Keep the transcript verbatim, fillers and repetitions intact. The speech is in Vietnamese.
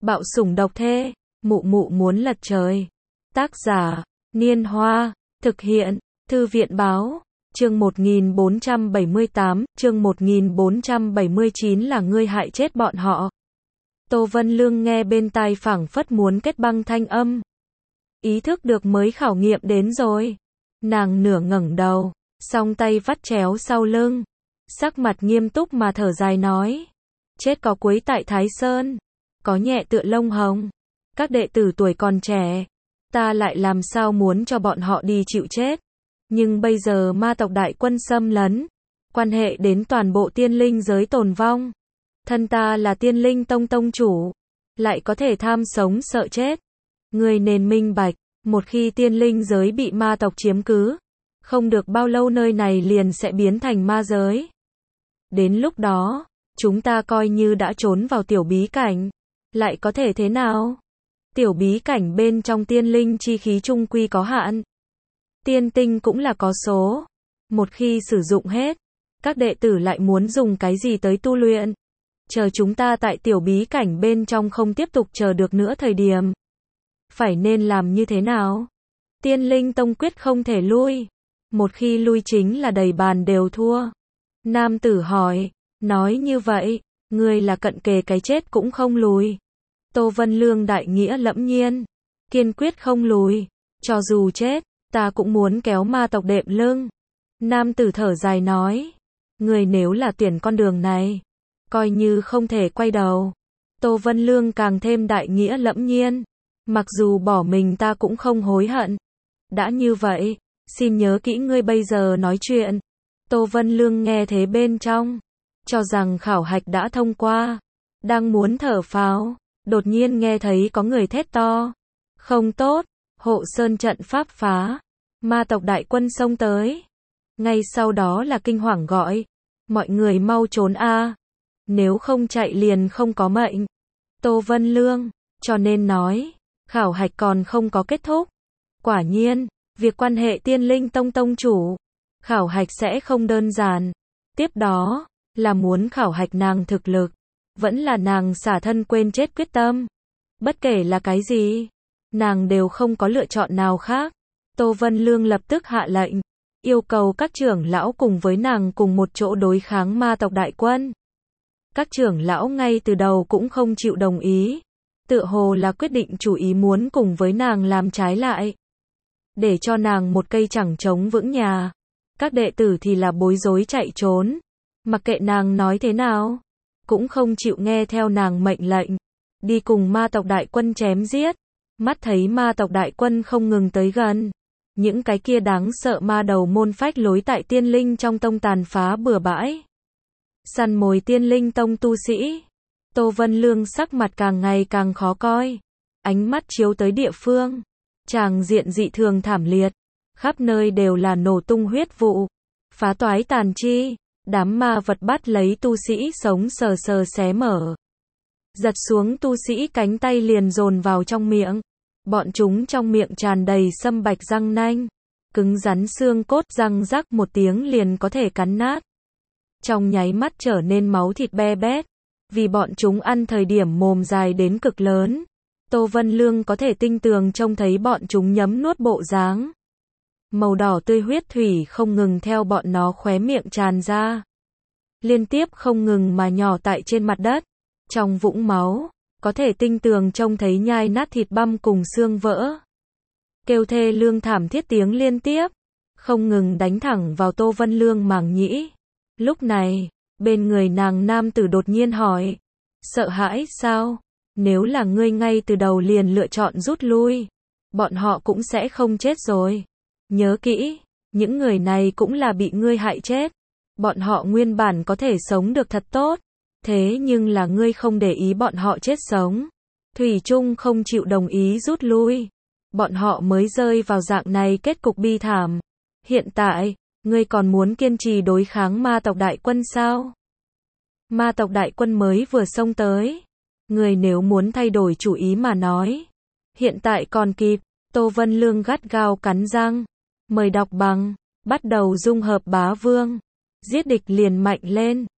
Bạo sủng độc thê, mụ mụ muốn lật trời. Tác giả, Niên Hoa, thực hiện, Thư viện báo, chương một nghìn bốn trăm bảy mươi tám, chương một nghìn bốn trăm bảy mươi chín là ngươi hại chết bọn họ. Tô Vân Lương nghe bên tai phảng phất muốn kết băng thanh âm. Ý thức được mới khảo nghiệm đến rồi. Nàng nửa ngẩng đầu, song tay vắt chéo sau lưng. Sắc mặt nghiêm túc mà thở dài nói. Chết có cuối tại Thái Sơn. Có nhẹ tựa lông hồng. Các đệ tử tuổi còn trẻ. Ta lại làm sao muốn cho bọn họ đi chịu chết. Nhưng bây giờ ma tộc đại quân xâm lấn. Quan hệ đến toàn bộ tiên linh giới tồn vong. Thân ta là tiên linh tông tông chủ. Lại có thể tham sống sợ chết. Người nên minh bạch. Một khi tiên linh giới bị ma tộc chiếm cứ. Không được bao lâu nơi này liền sẽ biến thành ma giới. Đến lúc đó, chúng ta coi như đã trốn vào tiểu bí cảnh. Lại có thể thế nào? Tiểu bí cảnh bên trong tiên linh chi khí trung quy có hạn. Tiên tinh cũng là có số. Một khi sử dụng hết, các đệ tử lại muốn dùng cái gì tới tu luyện? Chờ chúng ta tại tiểu bí cảnh bên trong không tiếp tục chờ được nữa thời điểm. Phải nên làm như thế nào? Tiên linh tông quyết không thể lui. Một khi lui chính là đầy bàn đều thua. Nam tử hỏi, nói như vậy, ngươi là cận kề cái chết cũng không lùi. Tô Vân Lương đại nghĩa lẫm nhiên, kiên quyết không lùi, cho dù chết, ta cũng muốn kéo ma tộc đệm lưng. Nam tử thở dài nói, ngươi nếu là tuyển con đường này, coi như không thể quay đầu. Tô Vân Lương càng thêm đại nghĩa lẫm nhiên, mặc dù bỏ mình ta cũng không hối hận. Đã như vậy, xin nhớ kỹ ngươi bây giờ nói chuyện. Tô Vân Lương nghe thế bên trong, cho rằng khảo hạch đã thông qua, đang muốn thở phào, đột nhiên nghe thấy có người thét to. Không tốt, hộ sơn trận pháp phá, ma tộc đại quân xông tới. Ngay sau đó là kinh hoàng gọi, mọi người mau trốn a, nếu không chạy liền không có mệnh. Tô Vân Lương, cho nên nói, khảo hạch còn không có kết thúc. Quả nhiên, việc quan hệ tiên linh tông tông chủ, khảo hạch sẽ không đơn giản. Tiếp đó, là muốn khảo hạch nàng thực lực, vẫn là nàng xả thân quên chết quyết tâm. Bất kể là cái gì, nàng đều không có lựa chọn nào khác. Tô Vân Lương lập tức hạ lệnh, yêu cầu các trưởng lão cùng với nàng cùng một chỗ đối kháng ma tộc đại quân. Các trưởng lão ngay từ đầu cũng không chịu đồng ý, tựa hồ là quyết định chủ ý muốn cùng với nàng làm trái lại, để cho nàng một cây chẳng chống vững nhà. Các đệ tử thì là bối rối chạy trốn, mặc kệ nàng nói thế nào, cũng không chịu nghe theo nàng mệnh lệnh, đi cùng ma tộc đại quân chém giết. Mắt thấy ma tộc đại quân không ngừng tới gần, những cái kia đáng sợ ma đầu môn phách lối tại tiên linh trong tông tàn phá bừa bãi, săn mồi tiên linh tông tu sĩ. Tô Vân Lương sắc mặt càng ngày càng khó coi, ánh mắt chiếu tới địa phương, tràng diện dị thường thảm liệt, khắp nơi đều là nổ tung huyết vụ, phá toái tàn chi, đám ma vật bắt lấy tu sĩ sống sờ sờ xé mở, giật xuống tu sĩ cánh tay liền dồn vào trong miệng, bọn chúng trong miệng tràn đầy sâm bạch răng nanh, cứng rắn xương cốt, răng rắc một tiếng liền có thể cắn nát, trong nháy mắt trở nên máu thịt be bét, vì bọn chúng ăn thời điểm mồm dài đến cực lớn. Tô Vân Lương có thể tinh tường trông thấy bọn chúng nhấm nuốt bộ dáng. Màu đỏ tươi huyết thủy không ngừng theo bọn nó khóe miệng tràn ra, liên tiếp không ngừng mà nhỏ tại trên mặt đất. Trong vũng máu, có thể tinh tường trông thấy nhai nát thịt băm cùng xương vỡ. Kêu thê lương thảm thiết tiếng liên tiếp, không ngừng đánh thẳng vào Tô Vân Lương màng nhĩ. Lúc này, bên người nàng nam tử đột nhiên hỏi, sợ hãi sao? Nếu là ngươi ngay từ đầu liền lựa chọn rút lui, bọn họ cũng sẽ không chết rồi. Nhớ kỹ, những người này cũng là bị ngươi hại chết. Bọn họ nguyên bản có thể sống được thật tốt, thế nhưng là ngươi không để ý bọn họ chết sống, thủy chung không chịu đồng ý rút lui. Bọn họ mới rơi vào dạng này kết cục bi thảm. Hiện tại, ngươi còn muốn kiên trì đối kháng ma tộc đại quân sao? Ma tộc đại quân mới vừa xông tới. Người nếu muốn thay đổi chủ ý mà nói, hiện tại còn kịp. Tô Vân Lương gắt gao cắn răng, mời đọc bằng, bắt đầu dung hợp bá vương, giết địch liền mạnh lên.